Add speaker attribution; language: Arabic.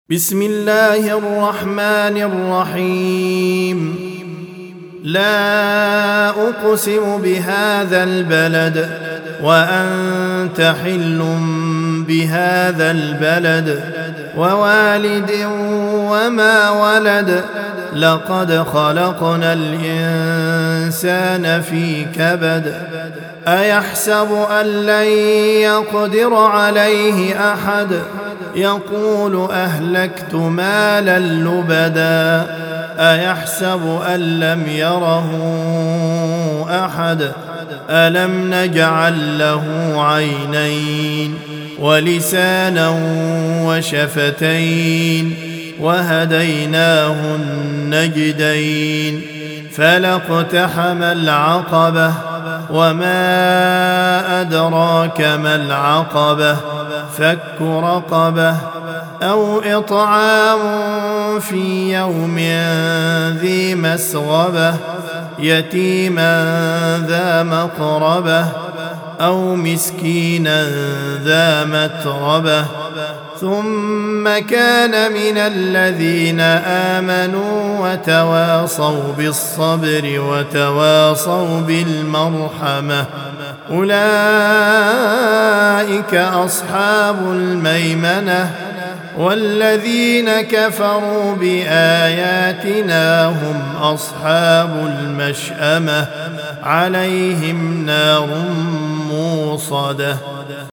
Speaker 1: بسم الله الرحمن الرحيم. لا أقسم بهذا البلد وأنت حل بهذا البلد ووالد وما ولد. لقد خلقنا الإنسان في كبد. أيحسب أن لن يقدر عليه أحد. يقول أهلكت مالا لبدا. أيحسب أن لم يره أحد. ألم نجعل له عينين ولسانا وشفتين وهديناه النجدين. فلاقتحم العقبة وما أدراك ما العقبة. فك رقبة أو إطعام في يوم ذي مسغبة يتيما ذا مقربة أو مسكينا ذا متربة. ثم كان من الذين آمنوا وتواصوا بالصبر وتواصوا بالمرحمة. أولئك أصحاب الميمنة. والذين كفروا بآياتنا هم أصحاب المشأمة. عليهم نار موصدة.